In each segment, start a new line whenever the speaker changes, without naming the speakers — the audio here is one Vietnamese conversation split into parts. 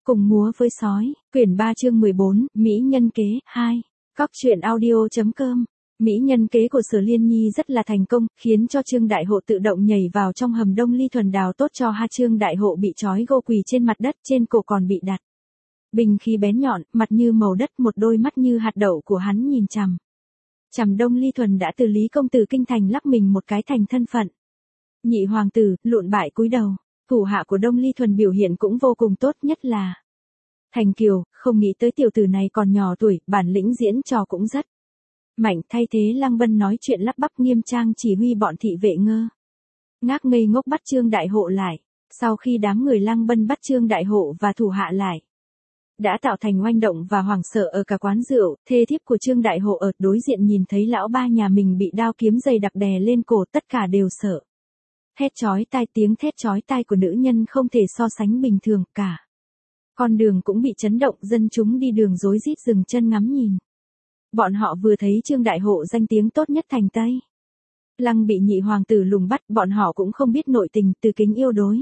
Cùng múa với sói, quyển 3 chương 14, Mỹ nhân kế, 2. Cóc truyện audio.com. Mỹ nhân kế của Sở Liên Nhi rất là thành công, khiến cho Trương Đại Hộ tự động nhảy vào trong hầm Đông Ly Thuần đào tốt cho Trương Đại Hộ bị trói gô quỳ trên mặt đất, trên cổ còn bị đặt bình khí bén nhọn, mặt như màu đất, một đôi mắt như hạt đậu của hắn nhìn chằm chằm Đông Ly Thuần đã từ Lý công tử kinh thành lắc mình một cái thành thân phận nhị hoàng tử, lụn bại cúi đầu. Thủ hạ của Đông Ly Thuần biểu hiện cũng vô cùng tốt, nhất là Thành Kiều, không nghĩ tới tiểu tử này còn nhỏ tuổi, bản lĩnh diễn trò cũng rất mạnh. Thay thế Lăng Bân nói chuyện lắp bắp nghiêm trang chỉ huy bọn thị vệ ngác ngây ngốc bắt Trương Đại Hộ lại. Sau khi đám người Lăng Bân bắt Trương Đại Hộ và thủ hạ lại, đã tạo thành oanh động và hoảng sợ ở cả quán rượu. Thê thiếp của Trương Đại Hộ ở đối diện nhìn thấy lão ba nhà mình bị đao kiếm dày đặc đè lên cổ, tất cả đều sợ. Thét chói tai, tiếng thét chói tai của nữ nhân không thể so sánh bình thường, cả con đường cũng bị chấn động, dân chúng đi đường rối rít dừng chân ngắm nhìn. Bọn họ vừa thấy Trương Đại Hộ danh tiếng tốt nhất thành Tây Lăng bị nhị hoàng tử lùng bắt, bọn họ cũng không biết nội tình, từ kính yêu đối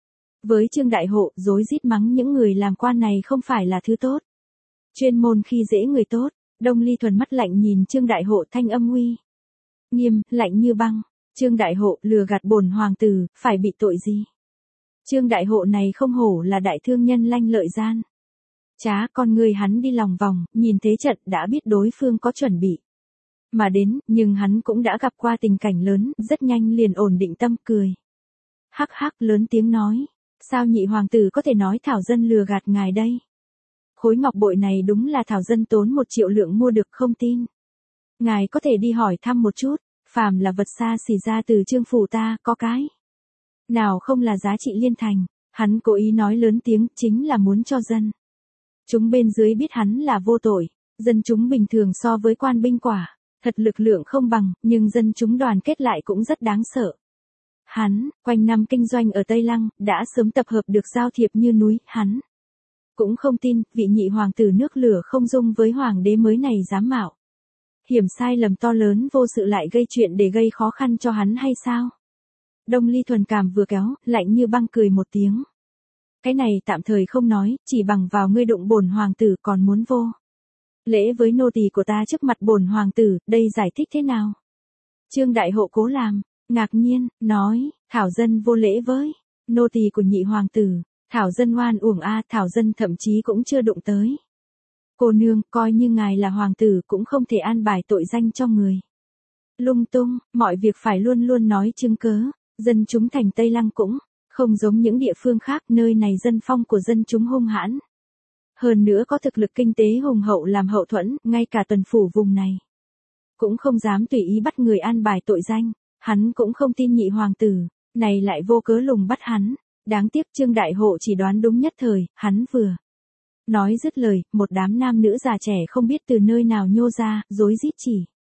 với Trương Đại Hộ, rối rít mắng những người làm quan này không phải là thứ tốt, chuyên môn khi dễ người tốt. Đông Ly Thuần mắt lạnh nhìn Trương Đại Hộ, thanh âm uy nghiêm, lạnh như băng. Trương Đại Hộ lừa gạt bổn hoàng tử, phải bị tội gì? Trương Đại Hộ này không hổ là đại thương nhân lanh lợi gian trá, con người hắn đi lòng vòng, nhìn thế trận đã biết đối phương có chuẩn bị mà đến, nhưng hắn cũng đã gặp qua tình cảnh lớn, rất nhanh liền ổn định tâm, cười hắc hắc lớn tiếng nói, sao nhị hoàng tử có thể nói thảo dân lừa gạt ngài đây? Khối ngọc bội này đúng là thảo dân tốn 1 triệu lượng mua được, không tin ngài có thể đi hỏi thăm một chút, phàm là vật xa xỉ ra từ Trương phủ ta, có cái nào không là giá trị liên thành. Hắn cố ý nói lớn tiếng, chính là muốn cho dân chúng bên dưới biết hắn là vô tội. Dân chúng bình thường so với quan binh quả thật lực lượng không bằng, nhưng dân chúng đoàn kết lại cũng rất đáng sợ. Hắn quanh năm kinh doanh ở Tây Lăng, đã sớm tập hợp được giao thiệp như núi. Hắn cũng không tin vị nhị hoàng tử nước lửa không dung với hoàng đế mới này dám mạo hiểm sai lầm to lớn vô sự lại gây chuyện để gây khó khăn cho hắn hay sao? Đông Ly Thuần cảm vừa kéo, lạnh như băng cười một tiếng. Cái này tạm thời không nói, chỉ bằng vào ngươi đụng bổn hoàng tử còn muốn vô lễ với nô tỳ của ta trước mặt bổn hoàng tử, đây giải thích thế nào? Trương Đại Hộ cố làm ngạc nhiên, nói, thảo dân vô lễ với nô tỳ của nhị hoàng tử, thảo dân oan uổng a, thảo dân thậm chí cũng chưa đụng tới. Cô nương, coi như ngài là hoàng tử cũng không thể an bài tội danh cho người lung tung, mọi việc phải luôn luôn nói chứng cớ. Dân chúng thành Tây Lăng cũng không giống những địa phương khác, nơi này dân phong của dân chúng hung hãn. Hơn nữa có thực lực kinh tế hùng hậu làm hậu thuẫn, ngay cả tuần phủ vùng này cũng không dám tùy ý bắt người an bài tội danh. Hắn cũng không tin nhị hoàng tử này lại vô cớ lùng bắt hắn. Đáng tiếc Trương Đại Hộ chỉ đoán đúng nhất thời, hắn vừa nói dứt lời, một đám nam nữ già trẻ không biết từ nơi nào nhô ra, rối rít chỉ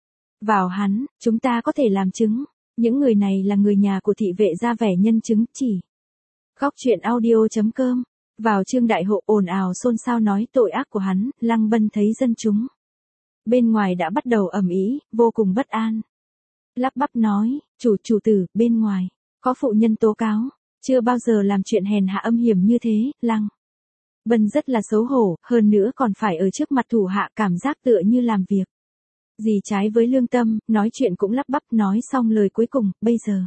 vào hắn, chúng ta có thể làm chứng. Những người này là người nhà của thị vệ, ra vẻ nhân chứng, chỉ Góc truyện audio.com. Vào Trương Đại Hộ ồn ào xôn xao nói tội ác của hắn. Lăng Bân thấy dân chúng bên ngoài đã bắt đầu ầm ĩ, vô cùng bất an. Lắp bắp nói, chủ tử, bên ngoài có phụ nhân tố cáo, chưa bao giờ làm chuyện hèn hạ âm hiểm như thế. Lăng Bân rất là xấu hổ, hơn nữa còn phải ở trước mặt thủ hạ, cảm giác tựa như làm việc gì trái với lương tâm, nói chuyện cũng lắp bắp. Nói xong lời cuối cùng, bây giờ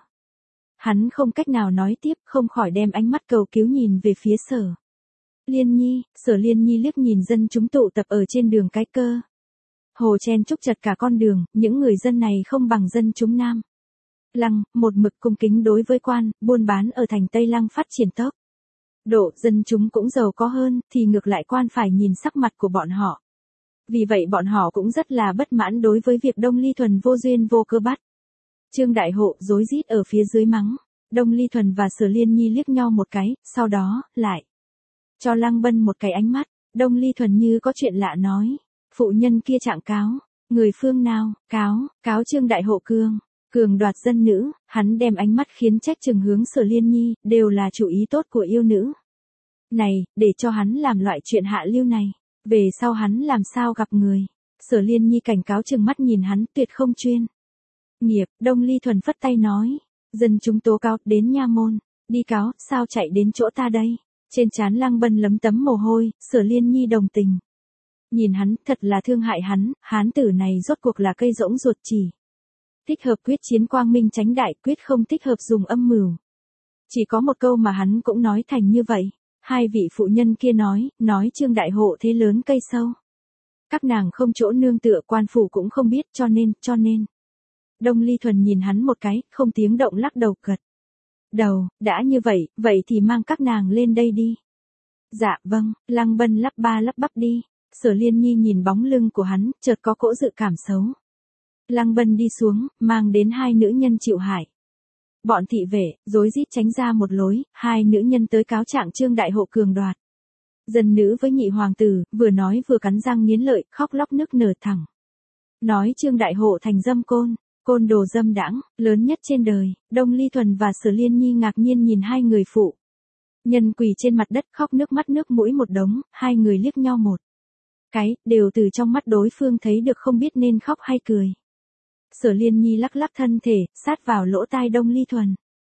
hắn không cách nào nói tiếp, không khỏi đem ánh mắt cầu cứu nhìn về phía Sở Liên Nhi. Sở Liên Nhi liếc nhìn dân chúng tụ tập ở trên đường cái cơ hồ chen chúc chật cả con đường, những người dân này không bằng dân chúng Nam Lăng, một mực cung kính đối với quan buôn bán ở thành Tây Lăng phát triển tốc độ, dân chúng cũng giàu có hơn, thì ngược lại quan phải nhìn sắc mặt của bọn họ. Vì vậy bọn họ cũng rất là bất mãn đối với việc Đông Ly Thuần vô duyên vô cớ bắt Trương Đại Hộ, rối rít ở phía dưới mắng. Đông Ly Thuần và Sở Liên Nhi liếc nhau một cái, sau đó lại cho Lăng Bân một cái ánh mắt. Đông Ly Thuần như có chuyện lạ nói, phụ nhân kia trạng cáo, người phương nào? Cáo Trương Đại Hộ cường đoạt dân nữ. Hắn đem ánh mắt khiến trách chừng hướng Sở Liên Nhi, đều là chủ ý tốt của yêu nữ này, để cho hắn làm loại chuyện hạ lưu này, về sau hắn làm sao gặp người. Sở Liên Nhi cảnh cáo chừng mắt nhìn hắn, tuyệt không chuyên nghiệp. Đông Ly Thuần phất tay nói, dân chúng tố cáo, đến nha môn đi cáo, sao chạy đến chỗ ta đây? Trên trán Lăng Bân lấm tấm mồ hôi, Sở Liên Nhi đồng tình. Nhìn hắn, thật là thương hại hắn, hán tử này rốt cuộc là cây rỗng ruột chỉ. Thích hợp quyết chiến quang minh chánh đại, quyết không thích hợp dùng âm mưu. Chỉ có một câu mà hắn cũng nói thành như vậy. Hai vị phụ nhân kia nói Trương Đại Hộ thế lớn cây sâu. Các nàng không chỗ nương tựa, quan phủ cũng không biết, cho nên. Đông Ly Thuần nhìn hắn một cái, không tiếng động lắc đầu gật đầu, đã như vậy thì mang các nàng lên đây đi. Dạ vâng, Lăng Bân lắp ba lắp bắp đi. Sở Liên Nhi nhìn bóng lưng của hắn, chợt có cỗ dự cảm xấu. Lăng Bân đi xuống, mang đến hai nữ nhân chịu hại. Bọn thị vệ, rối rít tránh ra một lối, hai nữ nhân tới cáo trạng Trương Đại Hộ cường đoạt. Dân nữ với nhị hoàng tử, vừa nói vừa cắn răng nghiến lợi, khóc lóc nức nở thẳng. Nói Trương Đại Hộ thành dâm côn đồ dâm đãng, lớn nhất trên đời. Đông Ly Thuần và Sở Liên Nhi ngạc nhiên nhìn hai người phụ nhân quỳ trên mặt đất khóc nước mắt nước mũi một đống, hai người liếc nhau một cái, đều từ trong mắt đối phương thấy được không biết nên khóc hay cười. Sở Liên Nhi lắc lắc thân thể, sát vào lỗ tai Đông Ly Thuần.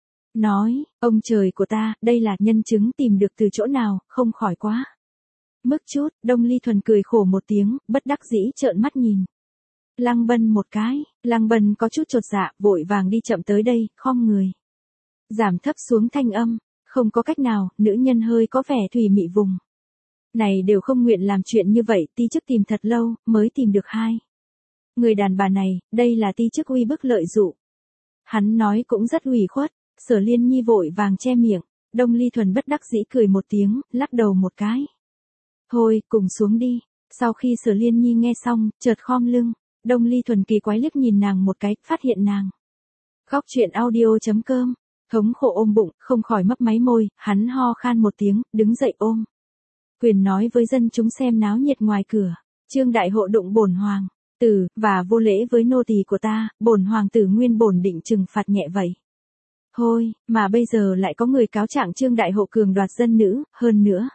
Nói, ông trời của ta, đây là nhân chứng tìm được từ chỗ nào, không khỏi quá mức chút. Đông Ly Thuần cười khổ một tiếng, bất đắc dĩ trợn mắt nhìn Lăng Bân một cái. Lăng Bân có chút chột dạ, vội vàng đi chậm tới đây, khom người, giảm thấp xuống thanh âm. Không có cách nào, nữ nhân hơi có vẻ thùy mị vùng này đều không nguyện làm chuyện như vậy, ti chức tìm thật lâu, mới tìm được hai người đàn bà này, đây là ti chức uy bức lợi dụ. Hắn nói cũng rất ủy khuất. Sở Liên Nhi vội vàng che miệng. Đông Ly Thuần bất đắc dĩ cười một tiếng, lắc đầu một cái. Thôi, cùng xuống đi. Sau khi Sở Liên Nhi nghe xong, chợt khom lưng. Đông Ly Thuần kỳ quái liếc nhìn nàng một cái, phát hiện nàng khóc. Chuyện audio.com. Thống khổ ôm bụng, không khỏi mấp máy môi, hắn ho khan một tiếng, đứng dậy ôm quyền nói với dân chúng xem náo nhiệt ngoài cửa. Trương Đại Hộ đụng bổn hoàng tử, và vô lễ với nô tỳ của ta, bổn hoàng tử nguyên bổn định trừng phạt nhẹ vậy. Thôi, mà bây giờ lại có người cáo trạng Trương Đại Hộ cường đoạt dân nữ, hơn nữa.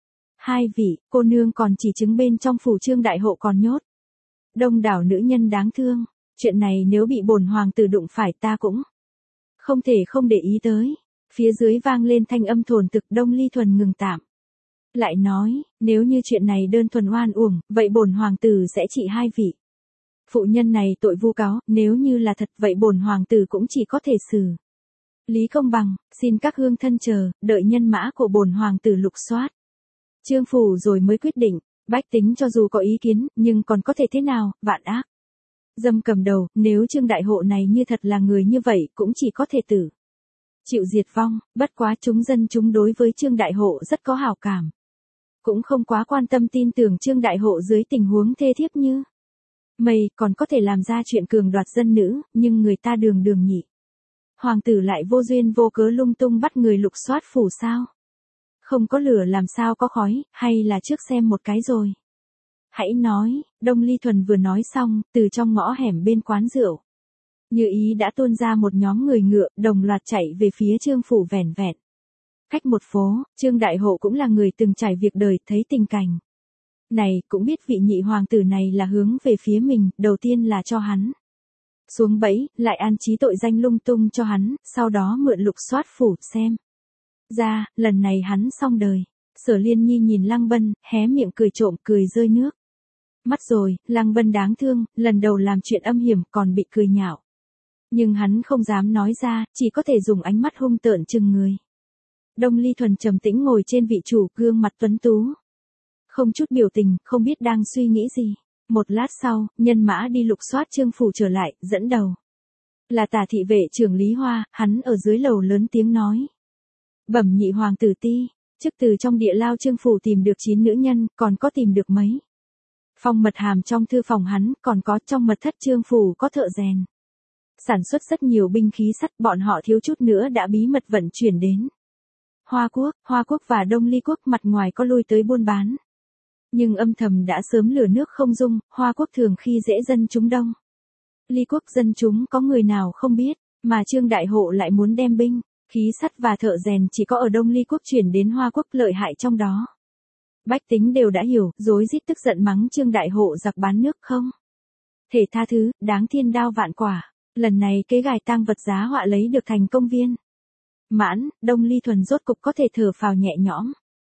Hai vị, cô nương còn chỉ chứng bên trong phủ Trương Đại Hộ còn nhốt. Đông đảo nữ nhân đáng thương, chuyện này nếu bị bổn hoàng tử đụng phải ta cũng không thể không để ý tới. Phía dưới vang lên thanh âm thổn thực. Đông Ly Thuần ngừng tạm. Lại nói, nếu như chuyện này đơn thuần oan uổng, vậy bổn hoàng tử sẽ trị hai vị phụ nhân này tội vu cáo, nếu như là thật vậy bổn hoàng tử cũng chỉ có thể xử lý công bằng. Xin các hương thân chờ, đợi nhân mã của bổn hoàng tử lục soát Trương phủ rồi mới quyết định. Bách tính cho dù có ý kiến, nhưng còn có thể thế nào, vạn ác dâm cầm đầu, nếu Trương Đại Hộ này như thật là người như vậy, cũng chỉ có thể tử chịu diệt vong. Bất quá dân chúng đối với Trương Đại Hộ rất có hảo cảm, cũng không quá quan tâm tin tưởng Trương Đại Hộ dưới tình huống thê thiếp như mây, còn có thể làm ra chuyện cường đoạt dân nữ, nhưng người ta đường nhị hoàng tử lại vô duyên vô cớ lung tung bắt người lục soát phủ sao? Không có lửa làm sao có khói, hay là trước xem một cái rồi hãy nói. Đông Ly Thuần vừa nói xong, từ trong ngõ hẻm bên quán rượu, như ý đã tuôn ra một nhóm người ngựa, đồng loạt chạy về phía Trương phủ. Vẻn vẹn cách một phố, Trương Đại Hộ cũng là người từng trải việc đời, thấy tình cảnh này, cũng biết vị nhị hoàng tử này là hướng về phía mình, đầu tiên là cho hắn xuống bẫy, lại an trí tội danh lung tung cho hắn, sau đó mượn lục soát phủ, xem ra, lần này hắn xong đời. Sở Liên Nhi nhìn Lăng Bân, hé miệng cười trộm, cười rơi nước mắt rồi. Lăng Bân đáng thương, lần đầu làm chuyện âm hiểm còn bị cười nhạo. Nhưng hắn không dám nói ra, chỉ có thể dùng ánh mắt hung tợn chừng người. Đông Ly Thuần trầm tĩnh ngồi trên vị chủ, gương mặt tuấn tú, không chút biểu tình, không biết đang suy nghĩ gì. Một lát sau, nhân mã đi lục soát Trương phủ trở lại, dẫn đầu là Tả thị vệ trưởng Lý Hoa. Hắn ở dưới lầu lớn tiếng nói: Bẩm nhị hoàng tử ti, chức từ trong địa lao Trương phủ tìm được 9 nữ nhân, còn có tìm được mấy phong mật hàm trong thư phòng hắn, còn có trong mật thất Trương phủ có thợ rèn sản xuất rất nhiều binh khí sắt, bọn họ thiếu chút nữa đã bí mật vận chuyển đến Hoa quốc và Đông Ly quốc. Mặt ngoài có lui tới buôn bán, nhưng âm thầm đã sớm lửa nước không dung. Hoa quốc thường khi dễ dân chúng, Đông Ly quốc dân chúng có người nào không biết, mà Trương Đại Hộ lại muốn đem binh khí sắt và thợ rèn chỉ có ở Đông Ly quốc chuyển đến Hoa quốc, lợi hại trong đó bách tính đều đã hiểu, rối rít tức giận mắng Trương Đại Hộ giặc bán nước không thể tha thứ, đáng thiên đao vạn quả. Lần này kế gài tang vật giá họa lấy được thành công viên mãn. Đông Ly Thuần rốt cục có thể thở phào nhẹ nhõm.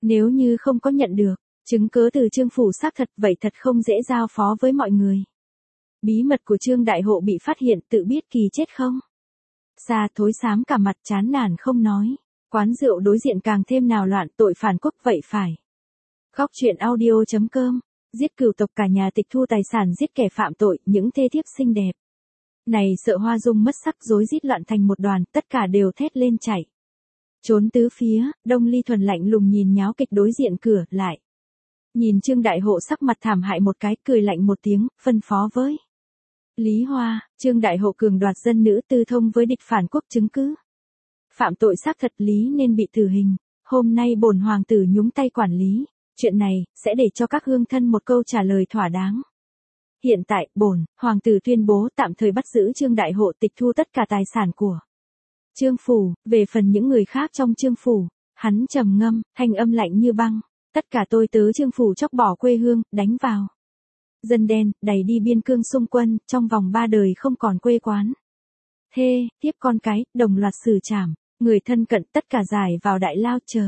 Nếu như không có nhận được chứng cớ từ Trương phủ xác thật vậy thật không dễ giao phó với mọi người. Bí mật của Trương Đại Hộ bị phát hiện tự biết kỳ chết không? Xa thối xám cả mặt chán nản không nói. Quán rượu đối diện càng thêm nào loạn tội phản quốc vậy phải. Góc truyện audio.com. Giết cửu tộc cả nhà tịch thu tài sản giết kẻ phạm tội những thê thiếp xinh đẹp. Này sợ Hoa Dung mất sắc rối rít loạn thành một đoàn tất cả đều thét lên chạy. Trốn tứ phía, Đông Ly Thuần lạnh lùng nhìn nháo kịch đối diện cửa lại. Nhìn Trương Đại Hộ sắc mặt thảm hại một cái cười lạnh một tiếng, phân phó với. Lý Hoa, Trương Đại Hộ cường đoạt dân nữ tư thông với địch phản quốc chứng cứ. Phạm tội xác thật lý nên bị tử hình, hôm nay bổn hoàng tử nhúng tay quản lý, chuyện này sẽ để cho các hương thân một câu trả lời thỏa đáng. Hiện tại, bổn hoàng tử tuyên bố tạm thời bắt giữ Trương Đại Hộ tịch thu tất cả tài sản của Trương phủ, về phần những người khác trong Trương phủ, hắn trầm ngâm, thanh âm lạnh như băng, tất cả tôi tớ Trương phủ chóc bỏ quê hương, đánh vào dân đen, đẩy đi biên cương xung quân, trong vòng 3 đời không còn quê quán. Thê, tiếp con cái, đồng loạt xử trảm, người thân cận tất cả giải vào đại lao chờ.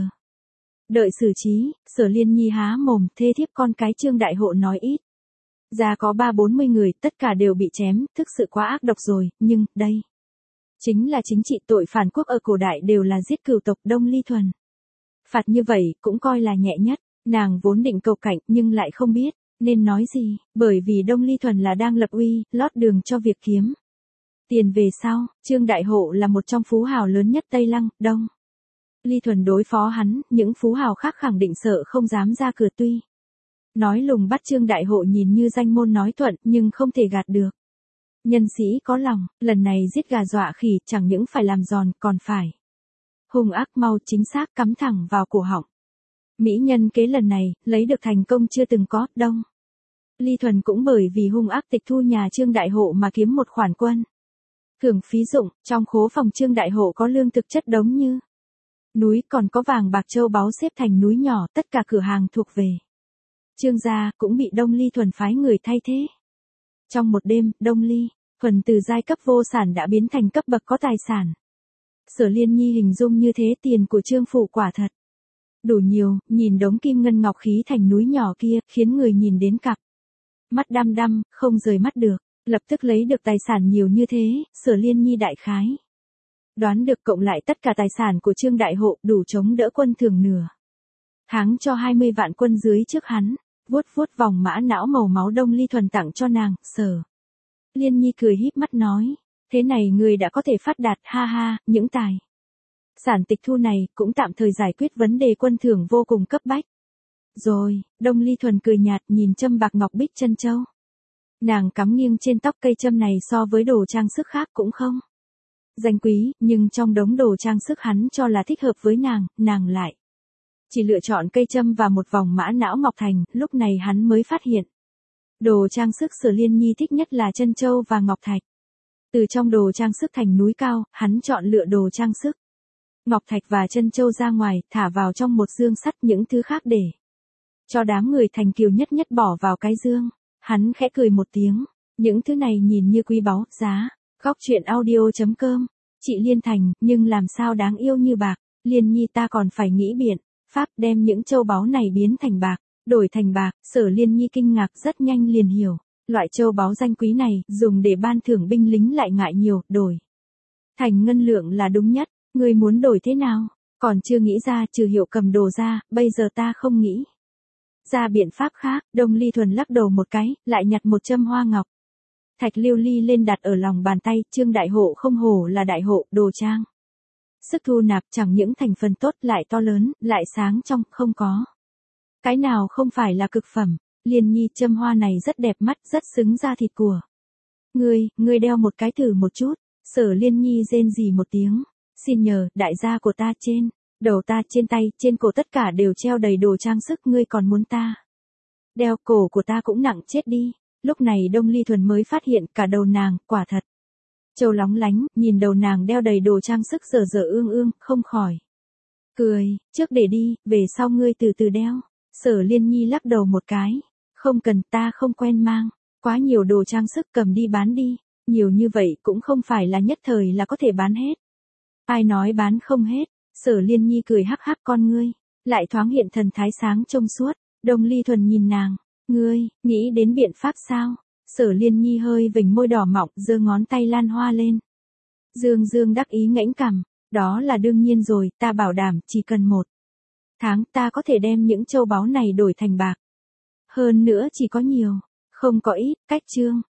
Đợi xử trí, Sở Liên Nhi há mồm, thê thiếp con cái Trương Đại Hộ nói ít. Ra có 30-40 người, tất cả đều bị chém, thực sự quá ác độc rồi, nhưng, đây. Chính là chính trị tội phản quốc ở cổ đại đều là giết cửu tộc Đông Ly Thuần. Phạt như vậy, cũng coi là nhẹ nhất, nàng vốn định cầu cảnh nhưng lại không biết, nên nói gì, bởi vì Đông Ly Thuần là đang lập uy, lót đường cho việc kiếm. Tiền về sau, Trương Đại Hộ là một trong phú hào lớn nhất Tây Lăng, Đông Ly Thuần đối phó hắn, những phú hào khác khẳng định sợ không dám ra cửa tuy. Nói lùng bắt Trương Đại Hộ nhìn như danh môn nói thuận nhưng không thể gạt được. Nhân sĩ có lòng, lần này giết gà dọa khỉ chẳng những phải làm giòn còn phải. Hung ác mau chính xác cắm thẳng vào cổ họng. Mỹ nhân kế lần này, lấy được thành công chưa từng có, Đông Ly Thuần cũng bởi vì hung ác tịch thu nhà Trương Đại Hộ mà kiếm một khoản quân. Thưởng phí dụng, trong khố phòng Trương Đại Hộ có lương thực chất đống như núi còn có vàng bạc châu báu xếp thành núi nhỏ tất cả cửa hàng thuộc về. Trương gia cũng bị Đông Ly Thuần phái người thay thế. Trong một đêm, Đông Ly Thuần từ giai cấp vô sản đã biến thành cấp bậc có tài sản. Sở Liên Nhi hình dung như thế tiền của Trương phủ quả thật đủ nhiều, nhìn đống kim ngân ngọc khí thành núi nhỏ kia, khiến người nhìn đến cặp mắt đăm đăm, không rời mắt được, lập tức lấy được tài sản nhiều như thế, Sở Liên Nhi đại khái đoán được cộng lại tất cả tài sản của Trương Đại Hộ đủ chống đỡ quân thường nửa tháng cho 20 vạn quân dưới trước hắn, vuốt vuốt vòng mã não màu máu Đông Ly Thuần tặng cho nàng, Sở Liên Nhi cười híp mắt nói, thế này người đã có thể phát đạt, ha ha, những tài sản tịch thu này cũng tạm thời giải quyết vấn đề quân thưởng vô cùng cấp bách. Rồi, Đông Ly Thuần cười nhạt nhìn châm bạc ngọc bích chân châu. Nàng cắm nghiêng trên tóc cây châm này so với đồ trang sức khác cũng không danh quý, nhưng trong đống đồ trang sức hắn cho là thích hợp với nàng lại chỉ lựa chọn cây châm và một vòng mã não ngọc thành, lúc này hắn mới phát hiện. Đồ trang sức Sở Liên Nhi thích nhất là chân châu và ngọc thạch. Từ trong đồ trang sức thành núi cao, hắn chọn lựa đồ trang sức ngọc thạch và chân châu ra ngoài, thả vào trong một dương sắt những thứ khác để cho đám người thành kiều nhất nhất bỏ vào cái dương. Hắn khẽ cười một tiếng, những thứ này nhìn như quý báu, giá. Góc truyện audio.com. Chị Liên Thành, nhưng làm sao đáng yêu như bạc, Liên Nhi ta còn phải nghĩ biện pháp đem những châu báu này biến thành bạc, đổi thành bạc. Sở Liên Nhi kinh ngạc rất nhanh liền hiểu, loại châu báu danh quý này dùng để ban thưởng binh lính lại ngại nhiều, đổi thành ngân lượng là đúng nhất. Ngươi muốn đổi thế nào? Còn chưa nghĩ ra, trừ Hiệu cầm đồ ra, bây giờ ta không nghĩ ra biện pháp khác. Đông Ly Thuần lắc đầu một cái, lại nhặt một châm hoa ngọc thạch lưu ly lên đặt ở lòng bàn tay. Trương Đại Hộ không hổ là đại hộ, đồ trang sức thu nạp chẳng những thành phần tốt lại to lớn, lại sáng trong, không có cái nào không phải là cực phẩm. Liên Nhi, châm hoa này rất đẹp mắt, rất xứng da thịt của ngươi đeo một cái thử một chút. Sở Liên Nhi rên rỉ một tiếng, xin nhờ, đại gia của ta, trên đầu ta, trên tay, trên cổ tất cả đều treo đầy đồ trang sức, ngươi còn muốn ta đeo? Cổ của ta cũng nặng chết đi. Lúc này Đông Ly Thuần mới phát hiện cả đầu nàng, quả thật châu lóng lánh, nhìn đầu nàng đeo đầy đồ trang sức dở dở ương ương, không khỏi cười, trước để đi, về sau ngươi từ từ đeo. Sở Liên Nhi lắc đầu một cái, không cần, ta không quen mang quá nhiều đồ trang sức, cầm đi bán đi, nhiều như vậy cũng không phải là nhất thời là có thể bán hết. Ai nói bán không hết? Sở Liên Nhi cười hắc hắc con ngươi, lại thoáng hiện thần thái sáng trông suốt. Đông Ly Thuần nhìn nàng, ngươi, nghĩ đến biện pháp sao? Sở Liên Nhi hơi vểnh môi đỏ mọng, giơ ngón tay lan hoa lên. Dương Dương đắc ý ngẫnh cằm, đó là đương nhiên rồi, ta bảo đảm, chỉ cần 1 tháng ta có thể đem những châu báu này đổi thành bạc. Hơn nữa chỉ có nhiều, không có ít, cách chương.